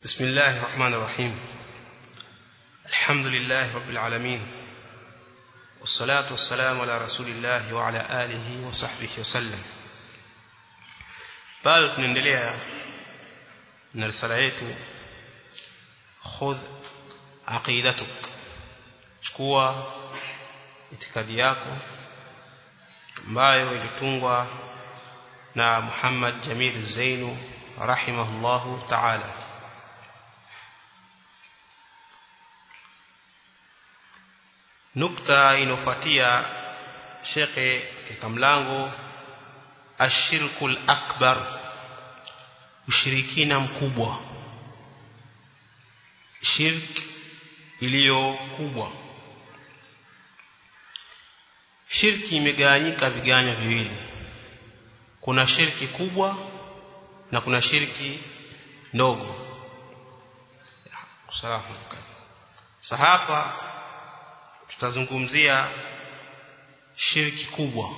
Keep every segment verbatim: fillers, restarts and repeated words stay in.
بسم الله الرحمن الرحيم. الحمد لله رب العالمين، والصلاة والسلام على رسول الله وعلى آله وصحبه وسلم. bado tunaendelea na risala yetu khudh aqidatuk, chukua itikadi yako, ambayo ilitungwa na Muhammad Jamil Zainu rahimahullahu ta'ala. Nukta inofuatia shekhe katika mlango ashirkul akbar, ushirikina mkubwa, shirk iliyo kubwa. Shirki imegawanyika viganyo viwili, kuna shirki kubwa na kuna shirki ndogo. Sasa hapa tutazungumzia shirki kubwa.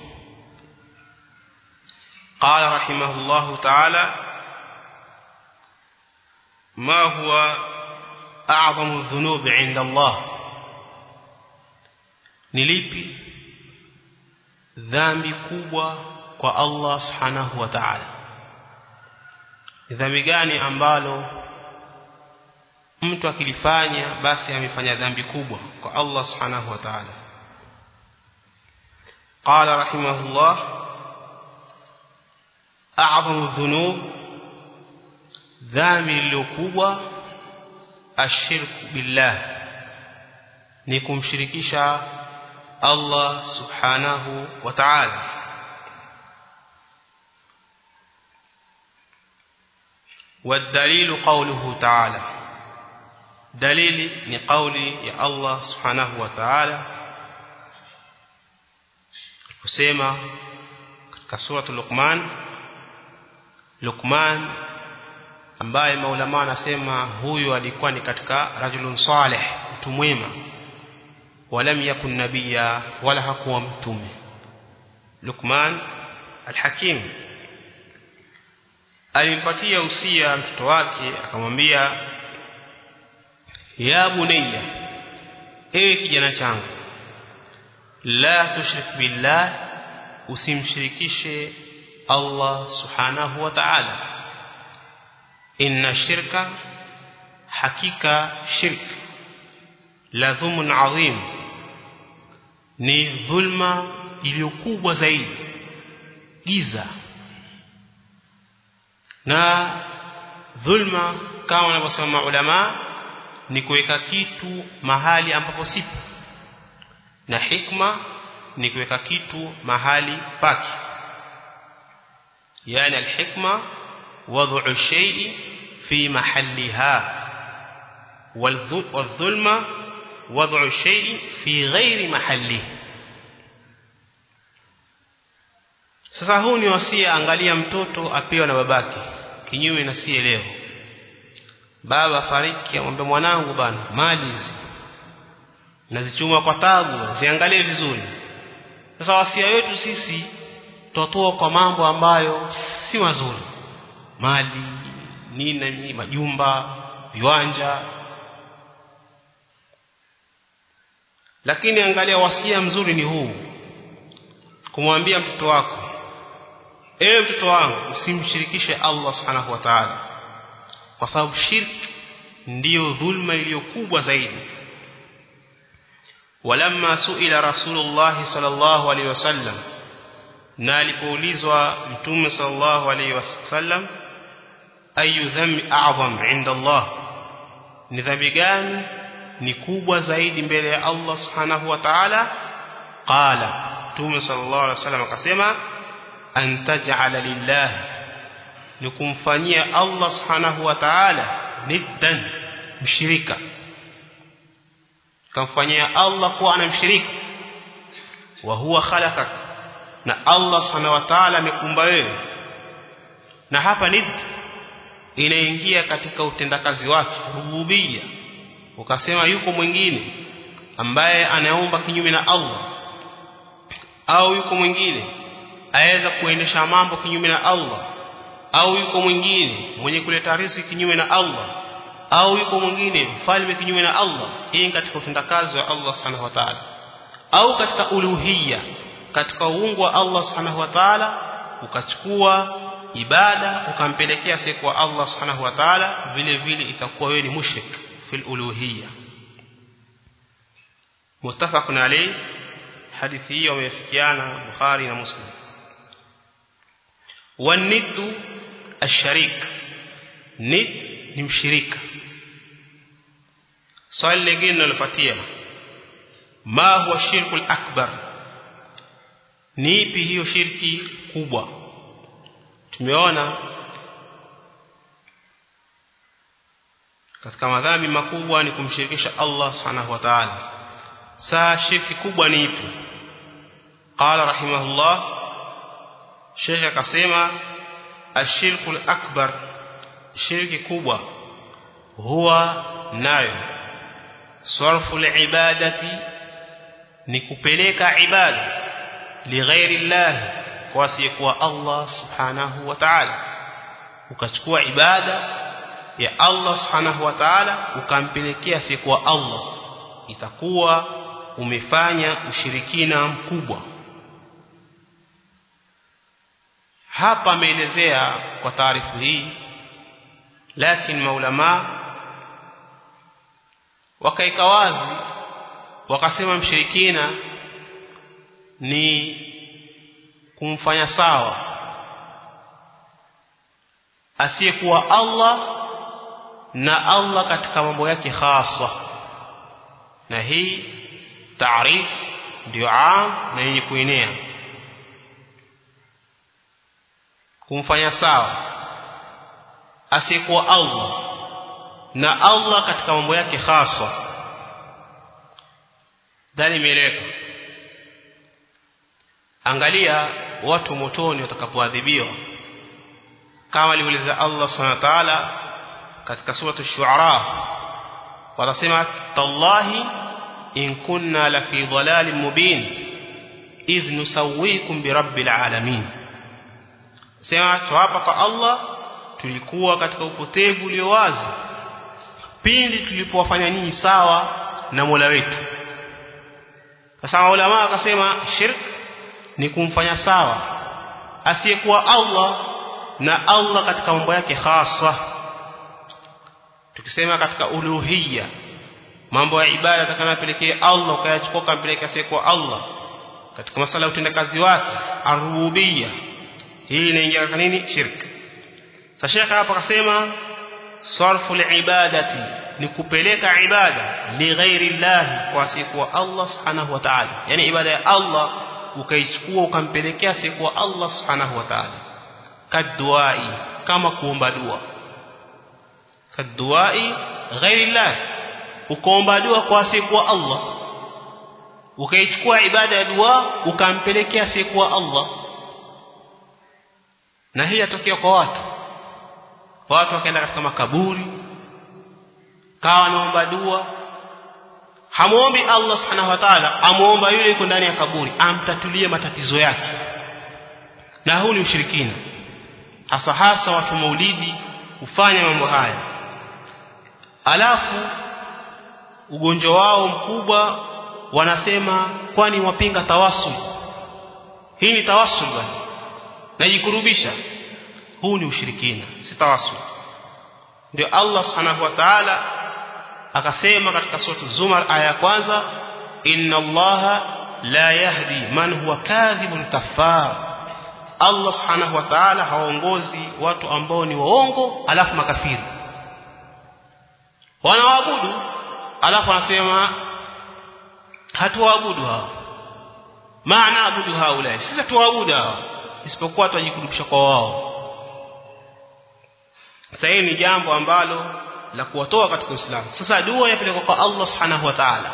Qala rahimahullahu ta'ala: ma huwa a'zamu dhunubi 'inda Allah, ni lipi dhambi kubwa kwa Allah subhanahu wa ta'ala? Dhambi gani ambalo mtu akilifanya basi amefanya dhambi kubwa kwa Allah subhanahu wa ta'ala? Qala rahimahullah: a'zamu dhunub, dhambi iliyo kubwa, ashirku billah, ni kumshirikisha Allah subhanahu wa ta'ala. والدليل قوله تعالى, dalili ni kauli ya Allah subhanahu wa ta'ala kusema katika sura Luqman. Luqman ambaye maulama wanasema huyu alikuwa ni katika rajulun salih, mtu mwema, walam yakun nabiyya, wala hakuwa mtume. Luqman al-Hakim alimpatia usia mtoto wake, akamwambia: ya bunayya, ewe kijana changu, la tushrik billah, usimshirikishe Allah subhanahu wa ta'ala. Inna shirka, hakika shirk, la dhumun adhim, ni dhulma iliyokubwa zaidi, giza. Na dhulma kama wanavyosema ulama ni kuweka kitu mahali ambapo sipo, na hikma ni kuweka kitu mahali pake. Yani alhikma wad'u shay'i fi mahalliha, wadhulma wad'u shay'i fi ghairi mahallihi. Sasa huu ni wasia. Angalia, mtoto apewa na babake, kinyume na si leo. Baba fariki, amwambia mwanangu, bana, mali hizi nazichuma kwa tabu, ziangalie vizuri. Sasa wasia wetu sisi tutoa kwa mambo ambayo si mazuri, mali nini, majumba, viwanja. Lakini angalia, wasia mzuri ni huu, kumwambia mtoto wako: ewe mtoto wangu, usimshirikishe Allah subhanahu wa ta'ala, kwa sababu shirki ndiyo dhulma iliyokubwa zaidi. Walamma suila Rasulullah sallallahu alaihi wasallam, na alipoulizwa Mtume sallallahu alaihi wasallam: ayu dhambi a'zam 'inda Allah, ni dhambi gani ni kubwa zaidi mbele ya Allah subhanahu wa ta'ala? Qala, Mtume sallallahu alaihi wasallam akasema: an taj'ala lillah, ni kumfanyia Allah subhanahu wa ta'ala niddan, mshirika. Kumfanyia Allah kuwa anamshirika. Wa huwa khalaqak, na Allah subhanahu wa ta'ala amekumba wewe. Na hapa nid inaingia katika utendakazi wake, rububiyya. Ukasema yuko mwingine ambaye anaomba kinyume na Allah, au yuko mwingine aweza kuendesha mambo kinyume na Allah, au yuko mwingine mwenye kuleta riziki kinyume na Allah, au yuko mwingine mfalme kinyume na Allah, hii ni katika utendakazi wa Allah subhanahu wa ta'ala. Au katika uluhiyya, katika uungu wa Allah subhanahu wa ta'ala, ukachukua ibada ukampelekea siku Allah subhanahu wa ta'ala, vile vile itakuwa wewe ni mushrik fil uluhiyya. Muttafaqun alayhi, hadithi hiyo imefikiana Bukhari na Muslim. Waniddu ash-sharik, nid ni mshirika. Swali lingine linalofuatia, ma huwa shirkul akbar, ni ipi hiyo shirki kubwa? Tumeona katika madhambi makubwa ni kumshirikisha Allah subhanahu wa ta'ala. Saa shirki kubwa ni ipi? Qala rahimahullah, Sheikh akasema ashirkul akbar, shirki kubwa huwa nayo sarful ibadati, ni kupeleka ibada lighairi Allah, kwa asiyekuwa Allah subhanahu wa ta'ala. Ukachukua ibada ya Allah subhanahu wa ta'ala ukampelekea asiyekuwa Allah, itakuwa umefanya ushirikina mkubwa. Hapa ameelezea kwa taarifu hii, lakini maulama wakaika wazi wakasema mshirikina ni kumfanya sawa asiyekuwa Allah na Allah katika mambo yake hasa. Na hii taarif ndio aam na yenye kuenea. Kumfanya sawa asiyekuwa Allah na Allah katika mambo yake hasa. Dhani imeeleweka? Angalia watu motoni watakapoadhibiwa, kama alivyoeleza Allah subhanahu wa ta'ala katika sura ash-Shu'ara, watasema tallahi in kunna la fi dhalalin mubin idh nusawwikum bi rabbil alamin. Sema tuapa kwa Allah, tulikuwa katika upotevu ulio wazi pindi tulipowafanya ninyi sawa na Mola wetu. Sasa ulama akasema shirk ni kumfanya sawa asiyekuwa Allah na Allah katika mambo yake hasa. Tukisema katika uluhiyya, mambo ya ibada atakayopelekea Allah ukayachukua kampeleka asiyekuwa Allah, katika masala ya utendakazi wake ar-rububiyya, hii inaingia katika nini? Shirk. Sasa Sheikh hapa akasema sarful ibadati, ni kupeleka ibada li ghairi Allah, kwa asiyekuwa Allah subhanahu wa ta'ala. Yani ibada ya Allah ukaichukua ukampelekea asiyekuwa Allah subhanahu wa ta'ala. Kaduai, kama kuomba dua. Kaduai ghairi Allah, ukaomba dua kwa asiyekuwa Allah, ukaichukua ibada ya dua ukampelekea asiyekuwa Allah. Na hii yatokea kwa watu. Watu wakaenda katika makaburi, kawa naomba dua, hamuombi Allah subhanahu wa ta'ala, amuomba yule yuko ndani ya kaburi amtatulie matatizo yake. Na huu ni ushirikina. Hasa hasa watu maulidi hufanya mambo haya. Alafu ugonjwa wao mkubwa wanasema kwani wapinga tawassul. Hii ni tawassul bali, najikurubisha. Huu ni ushirikina, si tawassul. Ndio Allah subhanahu wa ta'ala akasema katika sura Zumar aya ya kwanza, inna Allaha la yahdi man huwa kadhibun kafar. Allah subhanahu wa ta'ala haongozi watu ambao ni waongo alafu makafiri. Wanaabudu alafu wanasema hatuabudu hao. Maana abudu haula, sisi tuabudu hao, isipokuwa tujikurubisha kwa wao. Sasa hili ni jambo ambalo la kuwatoa katika Uislamu. Sasa dua yapelekwa kwa Allah subhanahu wa ta'ala.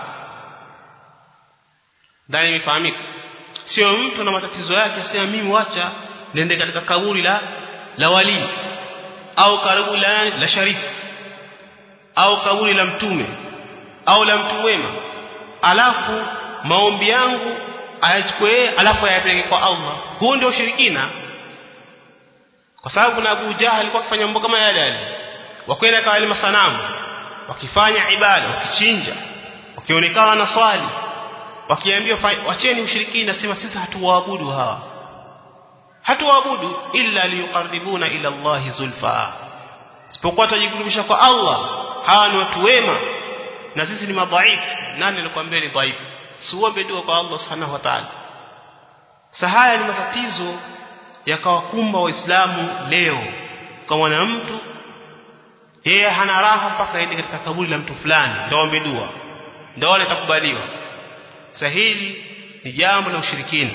Ndani imefahamika. Sio mtu na matatizo yake asema mimi wacha nende katika kaburi la la wali au kaburi la la sharifu au kaburi la mtume au la mtu wema, alafu maombi yangu ayachukue alafu ayapeleke kwa Allah. Huo ndio ushirikina. Kwa sababu na Abu Jahal alikuwa akifanya mambo kama yale yale. Wakwenda kwa wale masanamu, wakifanya ibada, wakichinja, wakionekana na swali, wakiambiwa wacheni ushirikina, sema sisi hatuwaabudu hawa, hatuwaabudu illa liyuqarribuna ila Allah zulfa, isipokuwa tujikurubisha kwa Allah. Hawa ni watu wema na sisi ni madhaifu. Nani alikwambia ni dhaifu? Siombe dua kwa Allah subhanahu wa ta'ala. Sahaya ni matatizo yakawakumba waislamu leo. Kama na mtu yeye hana raha mpaka aende katika kaburi la mtu fulani ndio aombe dua, ndio wale takubaliwa. Sahili ni jambo la ushirikina.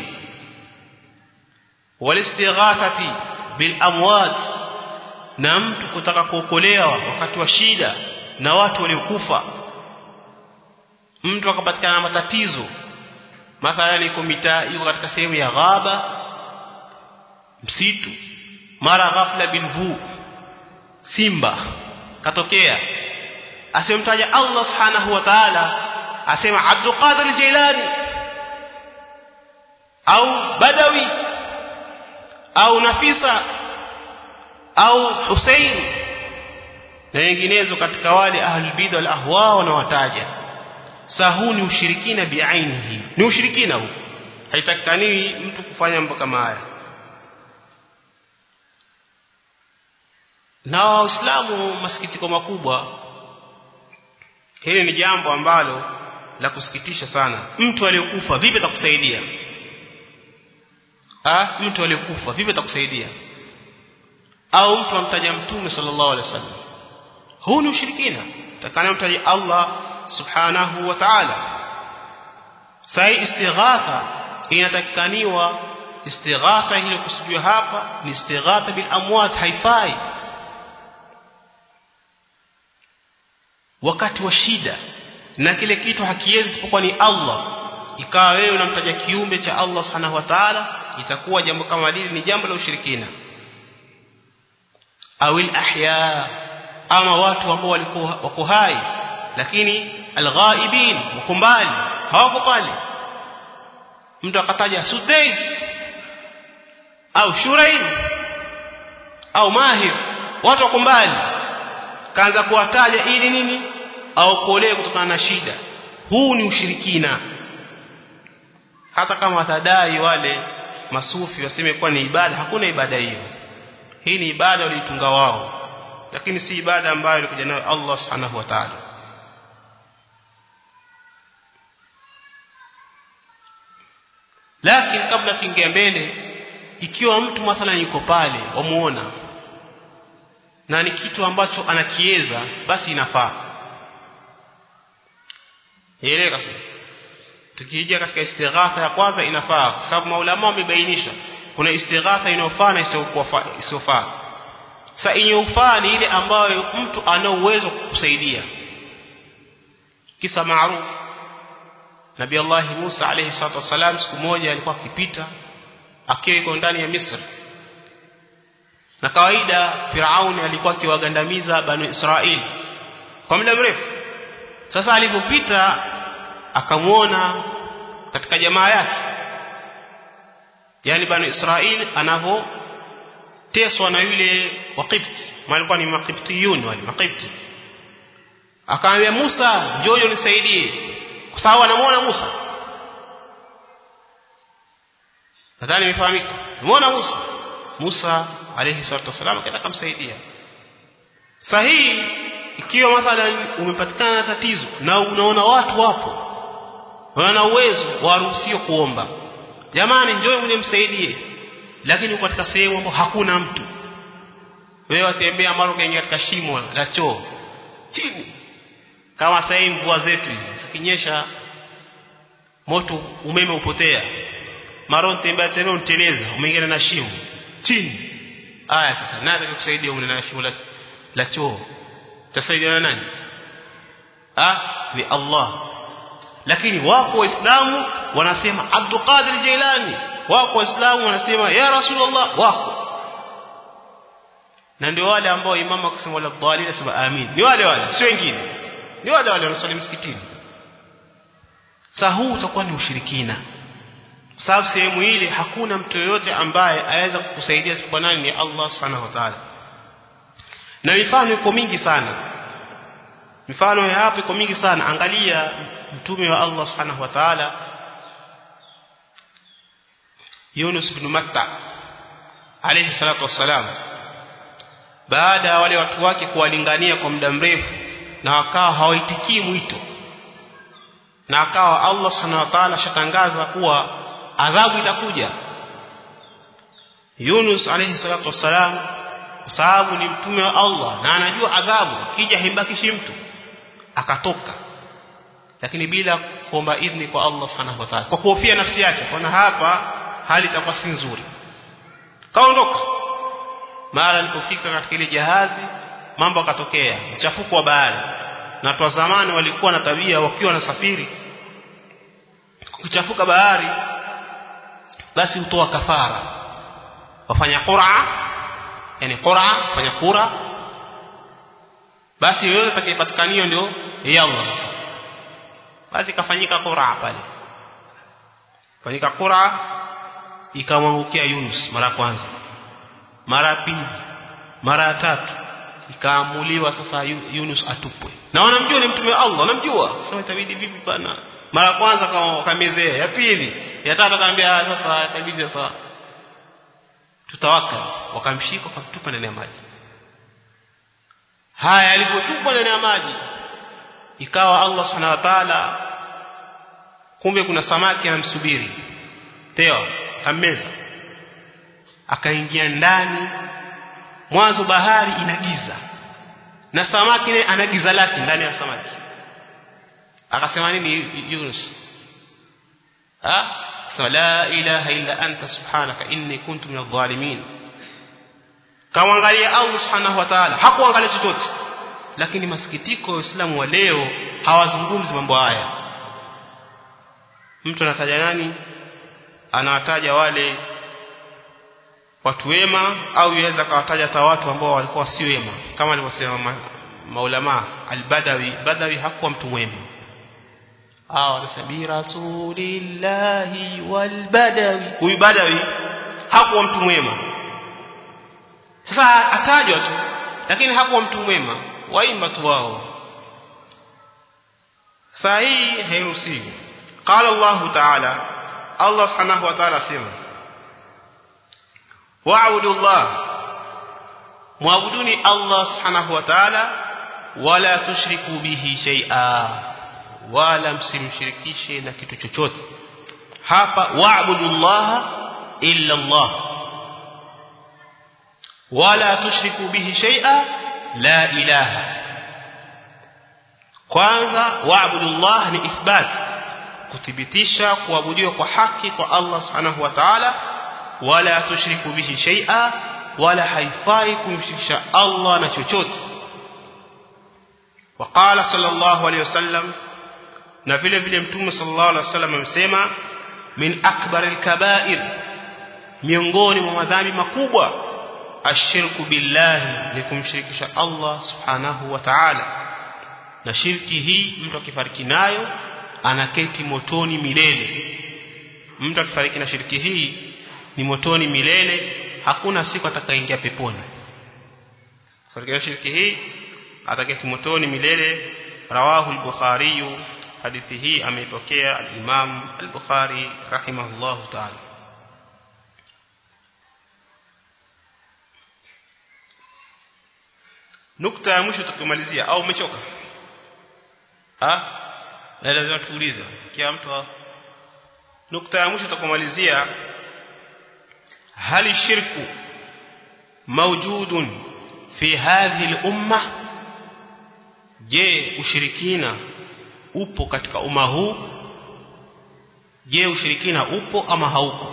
Walistighathati bil amwat, na mtu kutaka kuokolewa wakati wa shida na watu waliokufa. Mtu akapatikana na matatizo, mathalan yuko mitaa, yuko katika sehemu ya ghaba, msitu, mara ghafla bilvu, simba katokea, asemtaja Allah subhanahu wa ta'ala, asema Abdul Qadir Jilani au Badawi au Nafisa au Hussein na wenginezo katika wale ahlul bid'a wal ahwa wanawataja. Sahu ni ushirikina biainihi, ni ushirikina huu. Haitakani mtu kufanya mambo kama haya. Na Waislamu masikitiko makubwa, hili ni jambo ambalo la kusikitisha sana. Mtu aliyokufa vipi atakusaidia? Ah, mtu aliyokufa vipi atakusaidia? Au mtu amtaja Mtume sallallahu alaihi wasallam, huu ni ushirikina. Takana mtaja Allah subhanahu wa ta'ala. Sai istighatha inatakaniwa, istighatha ile kusudiwa hapa ni istighatha bil amwat, haifai wakati wa shida na kile kitu hakiwezi isipokuwa ni Allah. Ikawa wewe unamtaja kiumbe cha Allah subhanahu wa ta'ala, itakuwa jambo kama hili ni jambo la ushirikina. Awil ahya, ama watu ambao walikuwa wako hai lakini alghaibin, wako mbali, hawako pale. Mtu akataja Sudais au Shuraim au Mahir, watu wako mbali, kaanza kuwataja ili nini? Aokolewe kutokana na shida. Huu ni ushirikina. Hata kama watadai wale masufi waseme kwa ni ibada, hakuna ibada hiyo. Hii ni ibada walitunga wao, lakini si ibada ambayo ilikuja nayo Allah subhanahu wa ta'ala. Lakini kabla tuingie mbele, ikiwa mtu mathalan yuko pale wamuona na ni kitu ambacho anakieza, basi inafaa. Elewa sasa. Tukija katika istighatha ya kwanza inafaa, kwa sababu maulama wamebainisha kuna istighatha inayofaa na isiyofaa. Sasa inayofaa ni ile ambayo mtu ana uwezo kukusaidia. Kisa maarufu, Nabii Allah Musa alayhi salatu wasalam siku moja alikuwa akipita akiwa yuko ndani ya Misri. Na kawaida Firauni alikuwa akiwagandamiza Banu Israeli kwa muda mrefu. Sasa alipopita akamuona katika jamaa yake, yani Banu Israeli anavoteswa na yule Waqibti, walikuwa ni Maqibtiyun wale Maqibti. Akamwambia Musa, njoo unisaidie, kwa sababu anamuona Musa. Nadhani imefahamika. Muona Musa. Musa alayhi salatu wasallam akaenda kumsaidia. Sahihi, ikiwa mathalan umepatikana na tatizo na unaona watu wapo wana uwezo, waruhusiwa kuomba, jamani njoo mnisaidie, lakini uko katika sehemu ambapo hakuna mtu, wewe watembea mara ukaingia katika shimo la choo chini, kama sasa hivi mvua zetu hizi zikinyesha moto umeme upotea, mara tembea tena unteleza umeingia na shimo chini. Aya, sasa nani atakusaidia umne na shimo la, la choo? Tasaidia na nani? Ah, ni Allah. Lakini wako waislamu wanasema Abdul Qadir Jilani, wako waislamu wanasema ya Rasulullah, wako. Na ndio wale ambao imamu akisema wala dhalil asema amin, ni wale wale, sio wengine, ni wale wale wanasali msikitini. Sasa huu utakuwa ni ushirikina, kwa sababu sehemu ile hakuna mtu yoyote ambaye aweza kukusaidia isipokuwa nani? Ni Allah subhanahu wa ta'ala. Na mifano iko mingi sana, mifano ya hapo iko mingi sana. Angalia mtume wa Allah subhanahu wa ta'ala Yunus ibn Matta alayhi salatu wassalam, baada ya wale watu wake kuwalingania kwa muda mrefu na wakawa hawaitikii mwito, na akawa Allah subhanahu wa ta'ala shatangaza kuwa adhabu itakuja, Yunus alayhi salatu wassalam, kwa sababu ni mtume wa Allah na anajua adhabu kija himbakishi mtu, akatoka, lakini bila kuomba idhni kwa Allah subhanahu wa ta'ala, kwa kuhofia nafsi yake, kwa hapa hali itakuwa si nzuri. Kaondoka. Mara alipofika katika ile jahazi, mambo akatokea, mchafuko wa bahari. Na watu wa zamani walikuwa na tabia, wakiwa na safiri kuchafuka bahari, basi hutoa kafara, wafanya qur'a, yani qur'a, fanya kura, basi yule atakayepatikaniyo ndio ya Allah. Basi kafanyika qur'a pale, fanyika qur'a, ikamwangukia Yunus mara kwanza, mara pili, mara tatu, ikaamuliwa sasa Yunus atupwe. Na wanamjua ni mtume wa Allah, wanamjua. Sasa itabidi vipi bana? Mara kwanza wakamezea, ya pili, ya tatu akaambia sasa itabidi sasa tutawakal, wakamshika wakamtupa ndani ya maji. Haya, alipotupwa ndani ya maji, ikawa Allah subhanahu wa ta'ala, kumbe kuna samaki anamsubiri, teo kameza, akaingia ndani. Mwanzo bahari inagiza na samaki naye anagiza lake ndani ya samaki. Akasema nini Yunus? Ah, la ilaha illa anta subhanaka inni kuntu minadh dhalimin. Kaangalia Allah subhanahu wa ta'ala, hakuangalia chochote. Lakini masikitiko, Waislamu wa leo hawazungumzi mambo haya. Mtu anataja nani? Anawataja wale watu wema, au yaweza kawataja hata watu ambao walikuwa si wema, kama alivyosema maulama al-Badawi. Badawi hakuwa mtu mwema. Ah, wanasema rasulillahi wal Badawi. Huyu Badawi hakuwa mtu mwema. Sasa atajwa tu, lakini hakuwa mtu mwema, waimba tu wao. Sahihi hairuhusiwi. Qala Allah ta'ala, Allah subhanahu wa ta'ala sema, wa'budu Allah, muabuduni Allah subhanahu wa ta'ala, wala tushriku bihi shay'a, wala msimshirikishe na kitu chochote. Hapa wa'budu Allah illa Allah, wala tushriku bihi shay'a, la ilaha. Kwanza wa'budu Allah ni ithbat, kuthibitisha kuabudiwa kwa haki kwa Allah subhanahu wa ta'ala, wala tushriku bihi shay'a, wala haifai kumshirikisha Allah na chochote. Waqala sallallahu alayhi wasallam, na vile vile mtume sallallahu alayhi wasallam amesema, min akbaril kaba'ir, miongoni mwa madhambi makubwa, ashirku billahi, ni kumshirikisha Allah subhanahu wa ta'ala. Na shirki hii mtu akifariki nayo anaketi motoni milele. Mtu akifariki na shirki hii ni motoni milele, hakuna siku atakaingia peponi. Fariki na shirki hii ataketi motoni milele. Rawahu al-Bukhari, hadithi hii ameipokea al-Imam al-Bukhari rahimahullahu ta'ala. Nukta ya mwisho tukumalizia, au umechoka? Ah, na lazima tuulize kila mtu. Nukta ya mwisho tukumalizia, hali shirku mawjudun fi hadhihi al-umma, je ushirikina upo katika umma huu? Je ushirikina upo ama haupo?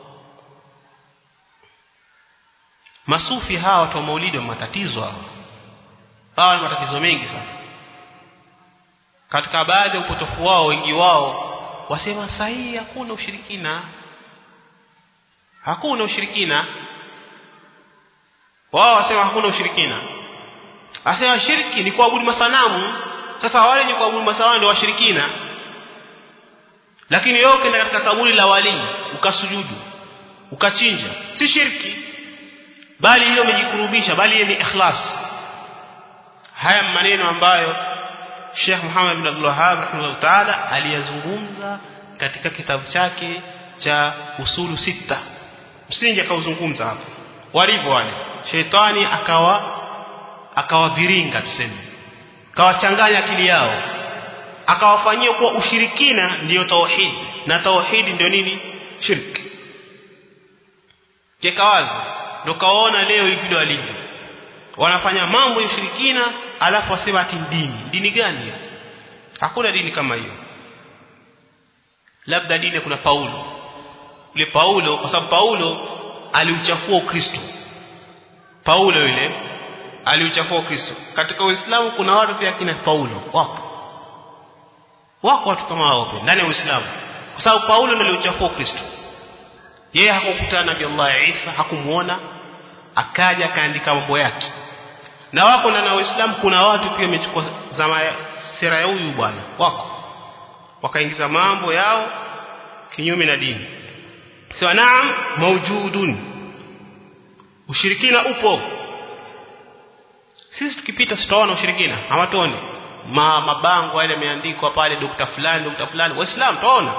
Masufi hawa watu wa maulidi wa matatizo hawa, hawa ni matatizo mengi sana. Katika baadhi ya upotofu wao, wengi wao wasema sahihi hakuna ushirikina, hakuna ushirikina. Wao wasema hakuna ushirikina, asema shirki ni kuabudu masanamu. Sasa wale ni kuabudu masanamu ndio washirikina. Lakini wewe ukienda katika kaburi la wali ukasujudu ukachinja, si shirki, bali hiyo umejikurubisha, bali ni ikhlas. Haya maneno ambayo Sheikh Muhammad ibn Abdul Wahhab rahimahullah ta'ala aliyazungumza katika kitabu chake cha usulu sita. Msingi akauzungumza hapo. Walivyo wale shetani akawa akawaviringa tuseme, akawachanganya akili yao, akawafanyia kuwa ushirikina ndiyo tauhid na tauhid ndio nini? Shirki. Kikawazi ndio kaona leo hivi walivyo, wanafanya mambo ya ushirikina alafu wasema ati dini. Dini gani hiyo? Hakuna dini kama hiyo. Labda dini kuna Paulo. Yule Paulo, kwa sababu Paulo aliuchafua Ukristo. Paulo yule aliuchafua Ukristo. Katika Uislamu kuna watu pia kina Paulo wapo. Wako watu kama hao pia ndani ya Uislamu. Kwa sababu Paulo ndiye aliuchafua Ukristo. Yeye hakukutana na Nabii Allah Isa, hakumuona, akaja akaandika mambo yake. Na wako ndani ya Uislamu kuna watu pia wamechukua zama sera ya huyu bwana. Wako wakaingiza mambo yao kinyume na dini. Sawa, naam, maujudun. Ushirikina upo. Sisi tukipita tutaona ushirikina, hawatoni. Ma mabango yale yameandikwa pale dokta fulani dokta fulani, Waislamu tuona.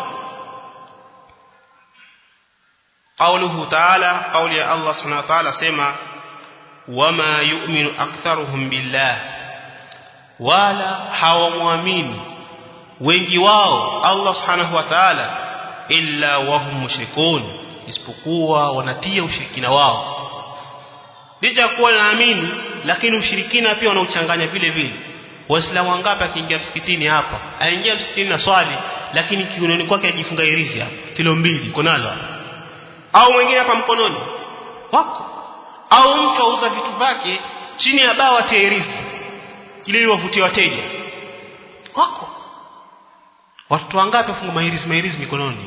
Qauluhu ta'ala, qauli ya Allah subhanahu wa ta'ala sema wama yu'minu aktharuhum billah, wala hawamwamini wengi wao Allah subhanahu wa ta'ala illa wahum mushrikun, isipokuwa wanatia ushirikina wao. Licha kuwa naamini lakini ushirikina pia wanauchanganya vile vile. Waislamu wangapi akiingia msikitini hapa, aingia msikitini na swali lakini kiunoni kwake ajifunga hirizi hapa kilo mbili konalo hapa, au mwingine hapa mkononi wako, au mtu auza vitu vyake chini ya bawa ya hirizi ili wavutie wateja wako. Watu wangapi wafunga mahirizi mahirizi mikononi?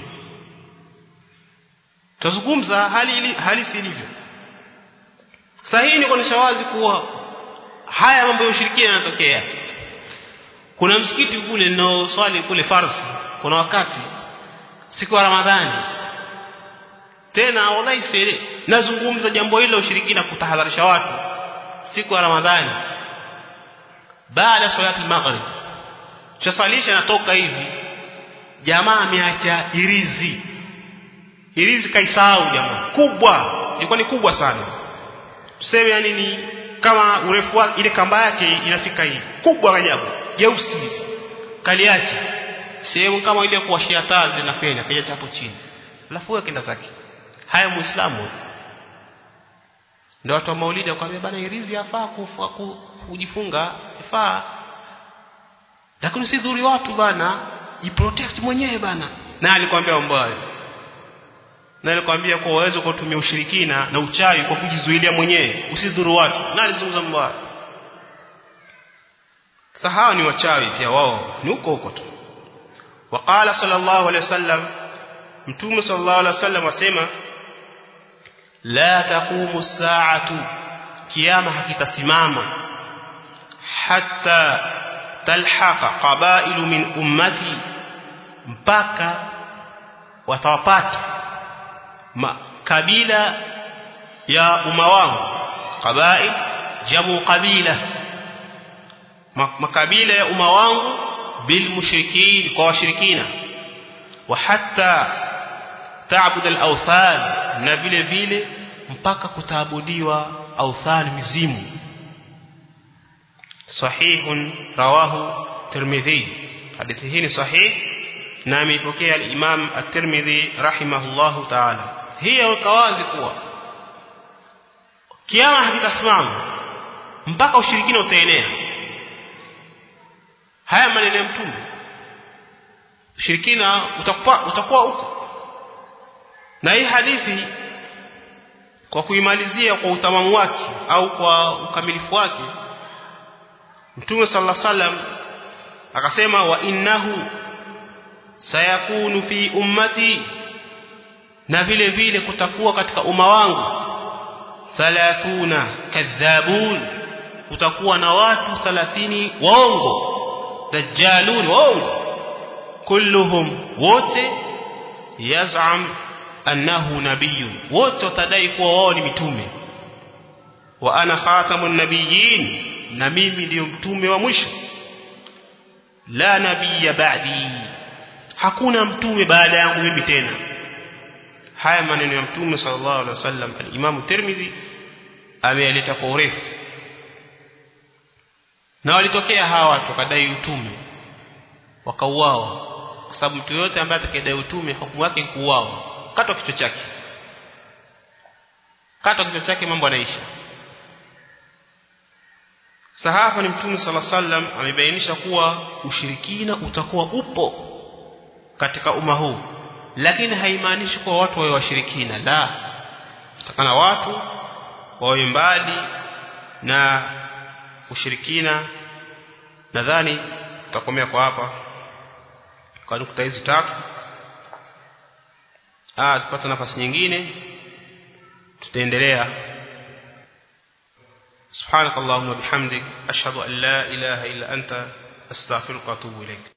Tuzungumza hali ili halisi ilivyo. Sahihi ni kuonesha wazi kuwa haya mambo ya ushirikina yanatokea. Kuna msikiti kule nao swali kule Farsi, kuna wakati siku ya Ramadhani. Tena wallahi sere nazungumza jambo hilo ushirikina, kutahadharisha watu siku ya Ramadhani. Baada salati al-maghrib chasalisha natoka hivi, jamaa ameacha irizi. Irizi kaisahau jamaa. Kubwa, ilikuwa ni kubwa sana. Tuseme yani ni kama urefu wake ile kamba yake inafika hii. Kubwa ajabu, jeusi. Kaliachi. Sehemu kama ile kuwashia taa zinafanya kaja hapo chini. Alafu yeye kenda zake. Haya Muislamu. Ndio watu wa Maulidi wakamwambia bana irizi yafaa kufa kujifunga, yafaa. Lakini si dhuri watu bana, jiprotect mwenyewe bana. Na alikwambia mambo hayo. Na alikwambia kwa uwezo kwa kutumia ushirikina na uchawi kwa kujizuilia mwenyewe, usidhuru watu. Na alizungumza mambo hayo. Sahao ni wachawi pia wao, ni huko huko tu. Waqala sallallahu alayhi wasallam, Mtume sallallahu alayhi wasallam asema la taqumu as-sa'atu, kiyama hakitasimama hatta talhaqa qabailu min ummati, mpaka watawapata kabila ya umma wangu. Qabail jamu qabila, makabila ya umma wangu bil mushrikin, kwa washirikina. Wa hatta ta'bud al-awthan, na vile vile mpaka kutaabudiwa awthan, mizimu. Sahihun rawahu Tirmidhi, hadithi hii ni sahih na ameipokea al-Imam at-Tirmidhi rahimahullahu ta'ala. Hiyo kawazi kuwa kiyama hakitasimama mpaka ushirikina utaenea. Haya maneno ya Mtume, ushirikina utakuwa utakuwa huko. Na hii hadithi kwa kuimalizia kwa utamamu wake au kwa ukamilifu wake, Mtume sallallahu alaihi wasallam akasema wa innahu sayakunu fi ummati, na vile vile kutakuwa katika umma wangu thalathuna kadhabun, kutakuwa na watu thelathini waongo, dajjalun waongo, kulluhum wote yaz'am annahu nabiyyun, wote watadai kuwa wao ni mitume. Wa ana khatamun nabiyyin, na mimi ndio mtume wa mwisho. la nabiyya ba'di, hakuna mtume baada yangu mimi tena. Haya maneno ya mtume sallallahu alaihi wasallam al-Imam Tirmidhi ameyaleta kwa urefu. Na walitokea hawa watu kadai utume wakauawa, kwa sababu mtu yote ambaye atakayedai utume hukumu yake ni kuuawa, katwa kichwa chake. Katwa kichwa chake, mambo yanaisha. Sahaba ni mtume sallallahu alaihi wasallam amebainisha kuwa ushirikina utakuwa upo katika umma huu, lakini haimaanishi kuwa watu wawe washirikina, la. Takana watu wawe mbali na ushirikina. Nadhani tutakomea kwa hapa kwa nukta hizi tatu. Ah, tupata nafasi nyingine tutaendelea. Subhanakallahumma bihamdik ashhadu an la ilaha illa anta astaghfiruka wa atubu ilaik.